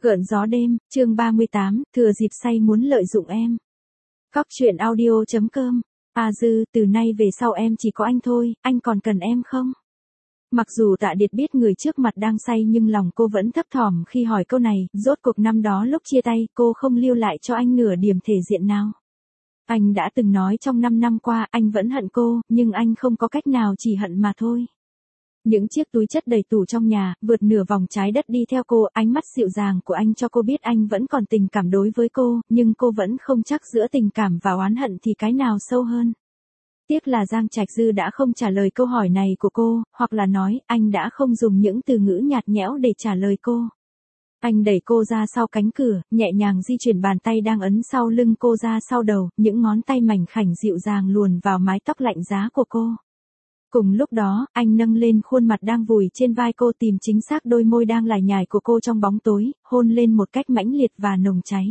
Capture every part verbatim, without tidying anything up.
Gợn gió đêm, chương ba mươi tám, thừa dịp say muốn lợi dụng em. Cóc truyện audio chấm com. À Dư, từ nay về sau em chỉ có anh thôi, anh còn cần em không? Mặc dù Tạ Điệt biết người trước mặt đang say nhưng lòng cô vẫn thấp thỏm khi hỏi câu này, rốt cuộc năm đó lúc chia tay cô không lưu lại cho anh nửa điểm thể diện nào. Anh đã từng nói trong năm năm qua anh vẫn hận cô, nhưng anh không có cách nào chỉ hận mà thôi. Những chiếc túi chất đầy tủ trong nhà, vượt nửa vòng trái đất đi theo cô, ánh mắt dịu dàng của anh cho cô biết anh vẫn còn tình cảm đối với cô, nhưng cô vẫn không chắc giữa tình cảm và oán hận thì cái nào sâu hơn. Tiếc là Giang Trạch Dư đã không trả lời câu hỏi này của cô, hoặc là nói, anh đã không dùng những từ ngữ nhạt nhẽo để trả lời cô. Anh đẩy cô ra sau cánh cửa, nhẹ nhàng di chuyển bàn tay đang ấn sau lưng cô ra sau đầu, những ngón tay mảnh khảnh dịu dàng luồn vào mái tóc lạnh giá của cô. Cùng lúc đó, anh nâng lên khuôn mặt đang vùi trên vai cô, tìm chính xác đôi môi đang lải nhải của cô trong bóng tối, hôn lên một cách mãnh liệt và nồng cháy.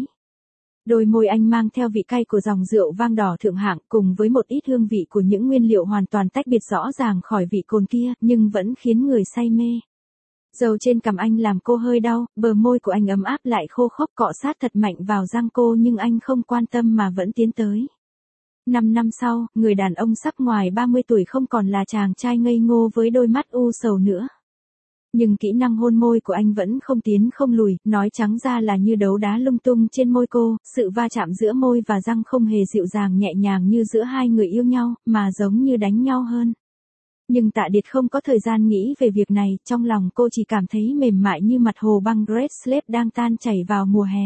Đôi môi anh mang theo vị cay của dòng rượu vang đỏ thượng hạng cùng với một ít hương vị của những nguyên liệu hoàn toàn tách biệt rõ ràng khỏi vị cồn kia, nhưng vẫn khiến người say mê. Dầu trên cằm anh làm cô hơi đau, bờ môi của anh ấm áp lại khô khốc cọ sát thật mạnh vào răng cô, nhưng anh không quan tâm mà vẫn tiến tới. Năm năm sau, người đàn ông sắp ngoài ba mươi tuổi không còn là chàng trai ngây ngô với đôi mắt u sầu nữa. Nhưng kỹ năng hôn môi của anh vẫn không tiến không lùi, nói trắng ra là như đấu đá lung tung trên môi cô, sự va chạm giữa môi và răng không hề dịu dàng nhẹ nhàng như giữa hai người yêu nhau, mà giống như đánh nhau hơn. Nhưng Tạ Điệt không có thời gian nghĩ về việc này, trong lòng cô chỉ cảm thấy mềm mại như mặt hồ băng Great Slave đang tan chảy vào mùa hè.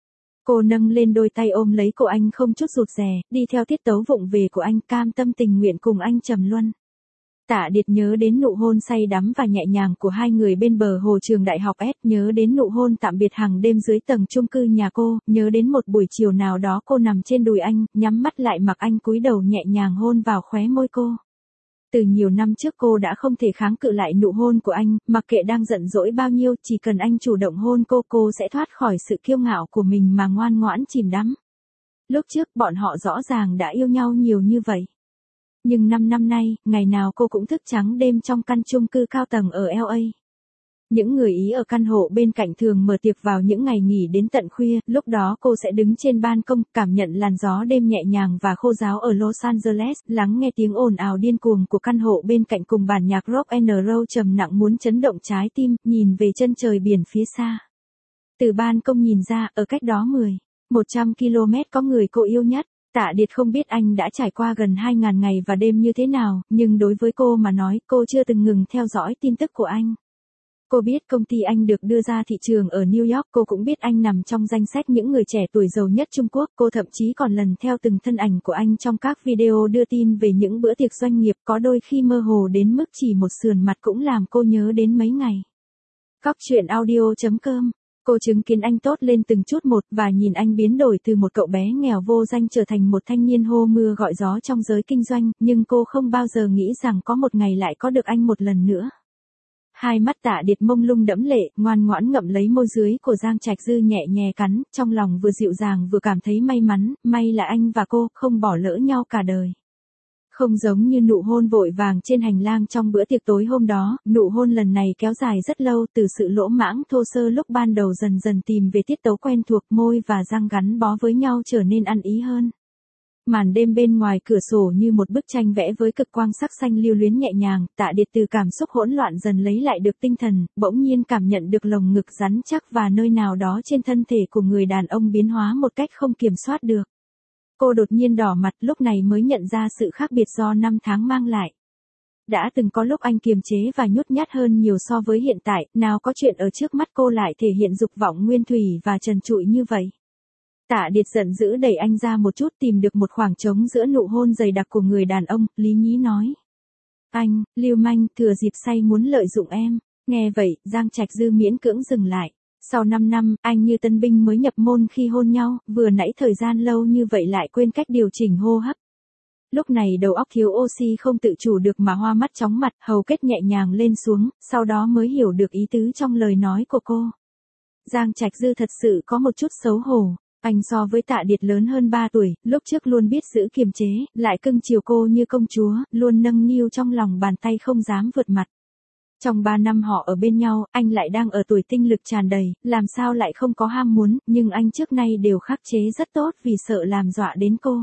Cô nâng lên đôi tay ôm lấy cổ anh không chút rụt rè, đi theo tiết tấu vụng về của anh, cam tâm tình nguyện cùng anh trầm luân. Tạ Điệt nhớ đến nụ hôn say đắm và nhẹ nhàng của hai người bên bờ hồ trường đại học S, nhớ đến nụ hôn tạm biệt hàng đêm dưới tầng chung cư nhà cô, nhớ đến một buổi chiều nào đó cô nằm trên đùi anh, nhắm mắt lại mặc anh cúi đầu nhẹ nhàng hôn vào khóe môi cô. Từ nhiều năm trước cô đã không thể kháng cự lại nụ hôn của anh, mặc kệ đang giận dỗi bao nhiêu, chỉ cần anh chủ động hôn cô, cô sẽ thoát khỏi sự kiêu ngạo của mình mà ngoan ngoãn chìm đắm. Lúc trước bọn họ rõ ràng đã yêu nhau nhiều như vậy. Nhưng năm năm nay, ngày nào cô cũng thức trắng đêm trong căn chung cư cao tầng ở L A. Những người Ý ở căn hộ bên cạnh thường mở tiệc vào những ngày nghỉ đến tận khuya, lúc đó cô sẽ đứng trên ban công, cảm nhận làn gió đêm nhẹ nhàng và khô ráo ở Los Angeles, lắng nghe tiếng ồn ào điên cuồng của căn hộ bên cạnh cùng bản nhạc rock and roll trầm nặng muốn chấn động trái tim, nhìn về chân trời biển phía xa. Từ ban công nhìn ra, ở cách đó mười, một trăm ki lô mét có người cô yêu nhất. Tạ Điệt không biết anh đã trải qua gần hai nghìn ngày và đêm như thế nào, nhưng đối với cô mà nói, cô chưa từng ngừng theo dõi tin tức của anh. Cô biết công ty anh được đưa ra thị trường ở New York, cô cũng biết anh nằm trong danh sách những người trẻ tuổi giàu nhất Trung Quốc, cô thậm chí còn lần theo từng thân ảnh của anh trong các video đưa tin về những bữa tiệc doanh nghiệp, có đôi khi mơ hồ đến mức chỉ một sườn mặt cũng làm cô nhớ đến mấy ngày. Cóc truyện audio chấm com. Cô chứng kiến anh tốt lên từng chút một và nhìn anh biến đổi từ một cậu bé nghèo vô danh trở thành một thanh niên hô mưa gọi gió trong giới kinh doanh, nhưng cô không bao giờ nghĩ rằng có một ngày lại có được anh một lần nữa. Hai mắt Tạ Điệt mông lung đẫm lệ, ngoan ngoãn ngậm lấy môi dưới của Giang Trạch Dư nhẹ nhẹ cắn, trong lòng vừa dịu dàng vừa cảm thấy may mắn, may là anh và cô không bỏ lỡ nhau cả đời. Không giống như nụ hôn vội vàng trên hành lang trong bữa tiệc tối hôm đó, nụ hôn lần này kéo dài rất lâu, từ sự lỗ mãng thô sơ lúc ban đầu dần dần tìm về tiết tấu quen thuộc, môi và răng gắn bó với nhau trở nên ăn ý hơn. Màn đêm bên ngoài cửa sổ như một bức tranh vẽ với cực quang sắc xanh lưu luyến nhẹ nhàng, Tạ Điệt từ cảm xúc hỗn loạn dần lấy lại được tinh thần, bỗng nhiên cảm nhận được lồng ngực rắn chắc và nơi nào đó trên thân thể của người đàn ông biến hóa một cách không kiểm soát được. Cô đột nhiên đỏ mặt, lúc này mới nhận ra sự khác biệt do năm tháng mang lại. Đã từng có lúc anh kiềm chế và nhút nhát hơn nhiều so với hiện tại, nào có chuyện ở trước mắt cô lại thể hiện dục vọng nguyên thủy và trần trụi như vậy. Tạ Điệt giận dữ đẩy anh ra một chút, tìm được một khoảng trống giữa nụ hôn dày đặc của người đàn ông, lý nhí nói. Anh, lưu manh, thừa dịp say muốn lợi dụng em. Nghe vậy, Giang Trạch Dư miễn cưỡng dừng lại. Sau năm năm, anh như tân binh mới nhập môn khi hôn nhau, vừa nãy thời gian lâu như vậy lại quên cách điều chỉnh hô hấp. Lúc này đầu óc thiếu oxy không tự chủ được mà hoa mắt chóng mặt, hầu kết nhẹ nhàng lên xuống, sau đó mới hiểu được ý tứ trong lời nói của cô. Giang Trạch Dư thật sự có một chút xấu hổ. Anh so với Tạ Điệt lớn hơn ba tuổi, lúc trước luôn biết giữ kiềm chế, lại cưng chiều cô như công chúa, luôn nâng niu trong lòng bàn tay không dám vượt mặt. Trong ba năm họ ở bên nhau, anh lại đang ở tuổi tinh lực tràn đầy, làm sao lại không có ham muốn, nhưng anh trước nay đều khắc chế rất tốt vì sợ làm dọa đến cô.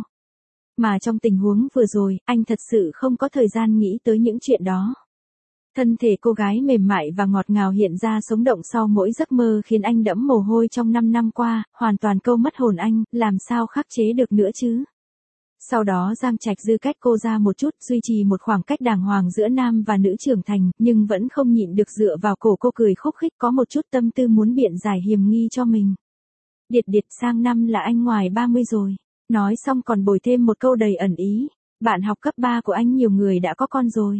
Mà trong tình huống vừa rồi, anh thật sự không có thời gian nghĩ tới những chuyện đó. Thân thể cô gái mềm mại và ngọt ngào hiện ra sống động sau mỗi giấc mơ khiến anh đẫm mồ hôi trong năm năm qua, hoàn toàn câu mất hồn anh, làm sao khắc chế được nữa chứ. Sau đó Giang Trạch Dư cách cô ra một chút, duy trì một khoảng cách đàng hoàng giữa nam và nữ trưởng thành, nhưng vẫn không nhịn được dựa vào cổ cô cười khúc khích, có một chút tâm tư muốn biện giải hiềm nghi cho mình. Điệt điệt, sang năm là anh ngoài ba mươi rồi. Nói xong còn bồi thêm một câu đầy ẩn ý. Bạn học cấp ba của anh nhiều người đã có con rồi.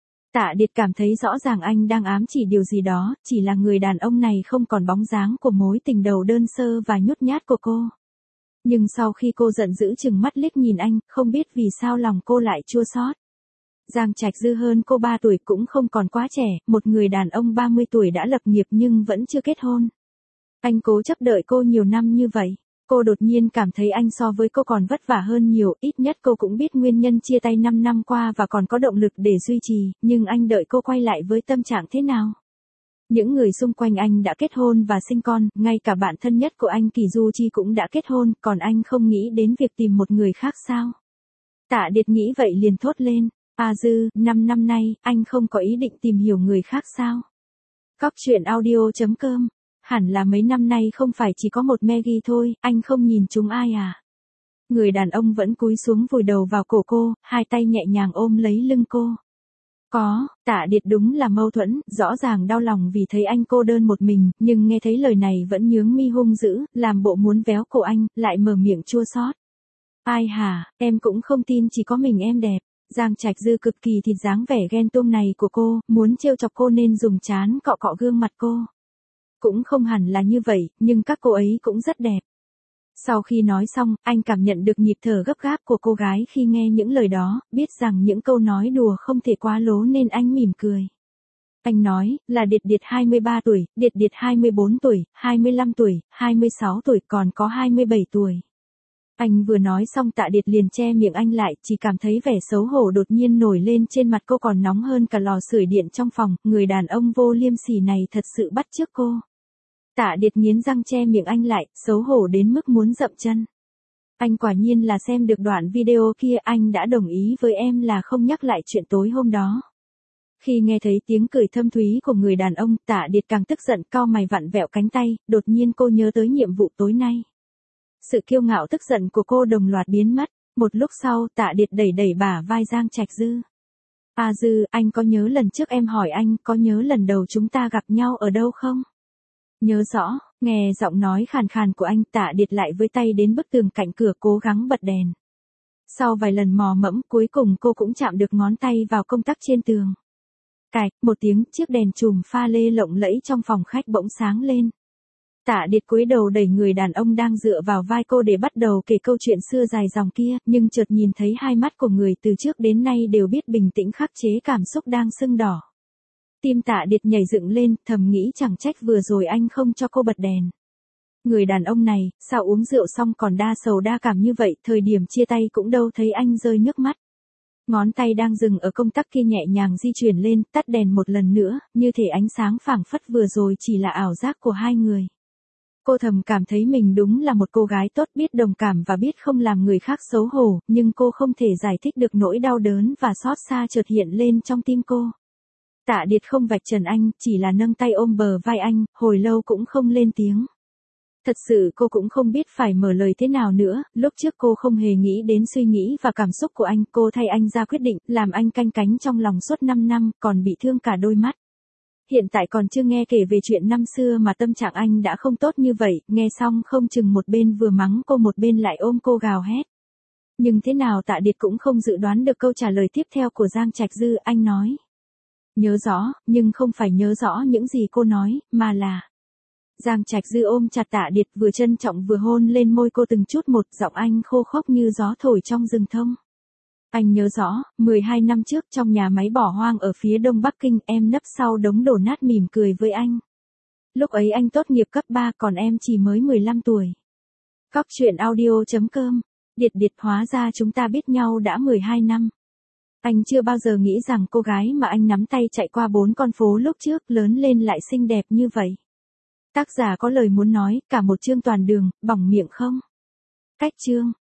Tạ Điệt cảm thấy rõ ràng anh đang ám chỉ điều gì đó, chỉ là người đàn ông này không còn bóng dáng của mối tình đầu đơn sơ và nhút nhát của cô. Nhưng sau khi cô giận dữ chừng mắt liếc nhìn anh, không biết vì sao lòng cô lại chua xót. Giang Trạch Dư hơn cô ba tuổi cũng không còn quá trẻ, một người đàn ông ba mươi tuổi đã lập nghiệp nhưng vẫn chưa kết hôn. Anh cố chấp đợi cô nhiều năm như vậy. Cô đột nhiên cảm thấy anh so với cô còn vất vả hơn nhiều, ít nhất cô cũng biết nguyên nhân chia tay năm năm qua và còn có động lực để duy trì, nhưng anh đợi cô quay lại với tâm trạng thế nào? Những người xung quanh anh đã kết hôn và sinh con, ngay cả bạn thân nhất của anh Kỳ Du Chi cũng đã kết hôn, còn anh không nghĩ đến việc tìm một người khác sao? Tạ Điệt nghĩ vậy liền thốt lên, A Dư, năm năm nay, anh không có ý định tìm hiểu người khác sao? Cóc truyện audio chấm com. Hẳn là mấy năm nay không phải chỉ có một Maggie thôi, anh không nhìn chúng ai à? Người đàn ông vẫn cúi xuống vùi đầu vào cổ cô, hai tay nhẹ nhàng ôm lấy lưng cô. Có, Tạ Điệt đúng là mâu thuẫn, rõ ràng đau lòng vì thấy anh cô đơn một mình, nhưng nghe thấy lời này vẫn nhướng mi hung dữ, làm bộ muốn véo cổ anh, lại mở miệng chua xót. Ai hả, em cũng không tin chỉ có mình em đẹp. Giang Trạch Dư cực kỳ thịt dáng vẻ ghen tuông này của cô, muốn trêu chọc cô nên dùng trán cọ cọ gương mặt cô. Cũng không hẳn là như vậy, nhưng các cô ấy cũng rất đẹp. Sau khi nói xong, anh cảm nhận được nhịp thở gấp gáp của cô gái khi nghe những lời đó, biết rằng những câu nói đùa không thể quá lố nên anh mỉm cười. Anh nói, là Điệt Điệt hai mươi ba tuổi, Điệt Điệt hai mươi bốn tuổi, hai mươi lăm tuổi, hai mươi sáu tuổi, còn có hai mươi bảy tuổi. Anh vừa nói xong Tạ Điệt liền che miệng anh lại, chỉ cảm thấy vẻ xấu hổ đột nhiên nổi lên trên mặt cô còn nóng hơn cả lò sưởi điện trong phòng, người đàn ông vô liêm sỉ này thật sự bắt chước cô. Tạ Điệt nghiến răng che miệng anh lại, xấu hổ đến mức muốn dậm chân. Anh quả nhiên là xem được đoạn video kia, anh đã đồng ý với em là không nhắc lại chuyện tối hôm đó. Khi nghe thấy tiếng cười thâm thúy của người đàn ông, Tạ Điệt càng tức giận, cau mày vặn vẹo cánh tay, đột nhiên cô nhớ tới nhiệm vụ tối nay. Sự kiêu ngạo tức giận của cô đồng loạt biến mất, một lúc sau Tạ Điệt đẩy đẩy bả vai Giang Trạch Dư. A Dư, anh có nhớ lần trước em hỏi anh, có nhớ lần đầu chúng ta gặp nhau ở đâu không? Nhớ rõ, nghe giọng nói khàn khàn của anh, Tạ Điệt lại với tay đến bức tường cạnh cửa cố gắng bật đèn. Sau vài lần mò mẫm, cuối cùng cô cũng chạm được ngón tay vào công tắc trên tường. Cạch, một tiếng, chiếc đèn chùm pha lê lộng lẫy trong phòng khách bỗng sáng lên. Tạ Điệt cúi đầu đẩy người đàn ông đang dựa vào vai cô để bắt đầu kể câu chuyện xưa dài dòng kia, nhưng chợt nhìn thấy hai mắt của người từ trước đến nay đều biết bình tĩnh khắc chế cảm xúc đang sưng đỏ. Tim Tạ Điệt nhảy dựng lên, thầm nghĩ chẳng trách vừa rồi anh không cho cô bật đèn. Người đàn ông này, sao uống rượu xong còn đa sầu đa cảm như vậy, thời điểm chia tay cũng đâu thấy anh rơi nước mắt. Ngón tay đang dừng ở công tắc kia nhẹ nhàng di chuyển lên, tắt đèn một lần nữa, như thể ánh sáng phảng phất vừa rồi chỉ là ảo giác của hai người. Cô thầm cảm thấy mình đúng là một cô gái tốt, biết đồng cảm và biết không làm người khác xấu hổ, nhưng cô không thể giải thích được nỗi đau đớn và xót xa chợt hiện lên trong tim cô. Tạ Điệt không vạch trần anh, chỉ là nâng tay ôm bờ vai anh, hồi lâu cũng không lên tiếng. Thật sự cô cũng không biết phải mở lời thế nào nữa, lúc trước cô không hề nghĩ đến suy nghĩ và cảm xúc của anh, cô thay anh ra quyết định, làm anh canh cánh trong lòng suốt năm năm, còn bị thương cả đôi mắt. Hiện tại còn chưa nghe kể về chuyện năm xưa mà tâm trạng anh đã không tốt như vậy, nghe xong không chừng một bên vừa mắng cô một bên lại ôm cô gào hét. Nhưng thế nào Tạ Điệt cũng không dự đoán được câu trả lời tiếp theo của Giang Trạch Dư, anh nói. Nhớ rõ, nhưng không phải nhớ rõ những gì cô nói, mà là... Giang Trạch Dư ôm chặt Tạ Điệt, vừa trân trọng vừa hôn lên môi cô từng chút một, giọng anh khô khốc như gió thổi trong rừng thông. Anh nhớ rõ, mười hai năm trước trong nhà máy bỏ hoang ở phía đông Bắc Kinh, em nấp sau đống đổ nát mỉm cười với anh. Lúc ấy anh tốt nghiệp cấp ba còn em chỉ mới mười lăm tuổi. Cóc truyện audio chấm com. Điệt Điệt, hóa ra chúng ta biết nhau đã mười hai năm. Anh chưa bao giờ nghĩ rằng cô gái mà anh nắm tay chạy qua bốn con phố lúc trước lớn lên lại xinh đẹp như vậy. Tác giả có lời muốn nói, cả một chương toàn đường, bỏng miệng không? Cách chương